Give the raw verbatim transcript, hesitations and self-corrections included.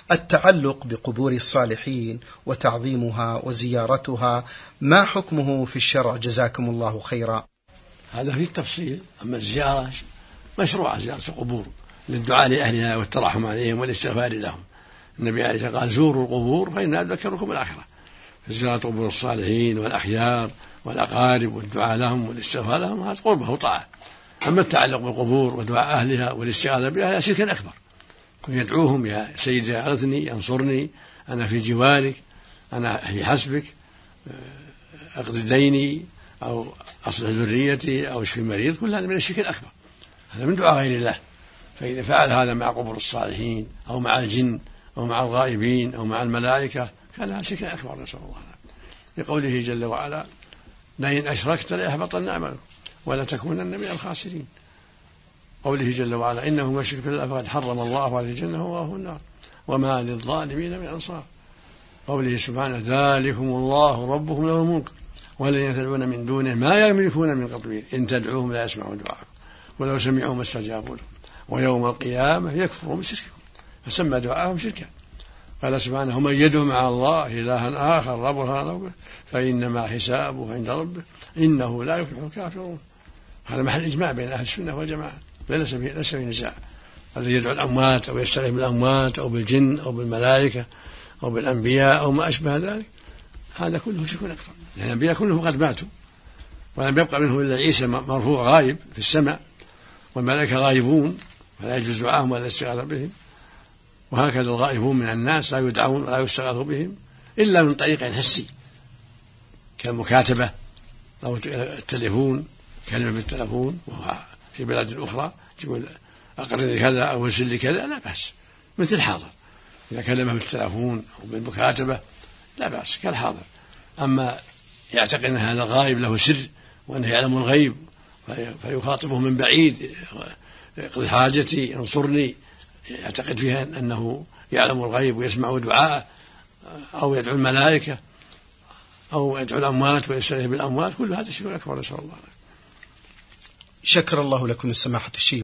التعلق بقبور الصالحين وتعظيمها وزيارتها ما حكمه في الشرع جزاكم الله خيرا؟ هذا فيه التفصيل. أما الزيارة مشروعة، زيارة القبور للدعاء لأهلها والترحم عليهم والاستغفار لهم. النبي عليه الصلاة والسلام قال زوروا القبور فإنها تذكركم الآخرة. زيارة قبور الصالحين والأخيار والأقارب والدعاء لهم والاستغفار لهم هذا قربه وطاعة. أما التعلق بالقبور ودعاء أهلها والاستغاثة بها شرك أكبر. يدعوهم يا سيدي أغثني، انصرني، أنا في جوارك، أنا في حسبك، أقضي ديني أو أصلح ذريتي أو اشفي مريض، كل هذا من الشرك الأكبر. هذا من دعاء غير الله. فإذا فعل هذا مع قبور الصالحين أو مع الجن أو مع الغائبين أو مع الملائكة كان هذا شرك أكبر، نسأل الله. لقوله جل وعلا لئن أشركت ليحبطن عملك ولا تكونن من الخاسرين. قوله جل وعلا إنه من يشرك بالله فقد حرم الله عليه الجنة ومأواه النار وما للظالمين من أنصار. قوله سبحانه ذلكم الله ربكم له الملك والذين تدعون من دونه ما يملكون من قطمير إن تدعوهم لا يسمعوا دعاءكم ولو سمعوا ما استجابوا لهم ويوم القيامة يكفرون بشرككم فسمى دعاءهم شركا. قال سبحانه من يدعو مع الله إلها آخر لا برهان له فإنما حسابه عند ربه إنه لا يفلح الكافرون. هذا محل إجماع بين أهل السنة والجماعة، ليس فيه ليس فيه نزاع. الذي يدعو الأموات أو يستغيث بالأموات أو بالجن أو بالملائكة أو بالأنبياء أو ما أشبه ذلك هذا كله شرك أكبر. لأن الأنبياء كلهم قد ماتوا ولم يبقى منهم إلا عيسى مرفوع غايب في السماء والملائكة غائبون فلا يجوز دعاهم ولا الاستغاثة بهم. وهكذا الغائبون من الناس لا يدعون ولا يستغاث بهم إلا من طريق حسي كالمكاتبة أو التليفون، كلمة بالتليفون وهو في بلاد أخرى تقول أقرني كذا أو ارسل لي كذا لا بأس، مثل الحاضر إذا كلمه بالتليفون أو بالمكاتبة لا بأس كالحاضر. أما يعتقد أن هذا غائب له سر وأنه يعلم الغيب فيخاطبه من بعيد اقضي حاجتي انصرني، يعتقد فيها أنه يعلم الغيب ويسمع دعاءه أو يدعو الملائكة أو يدعو الأموات ويستغيث بالأموات، كل هذا شيء أكبر، نسأل الله. شكر الله لكم السماحة الشيخ.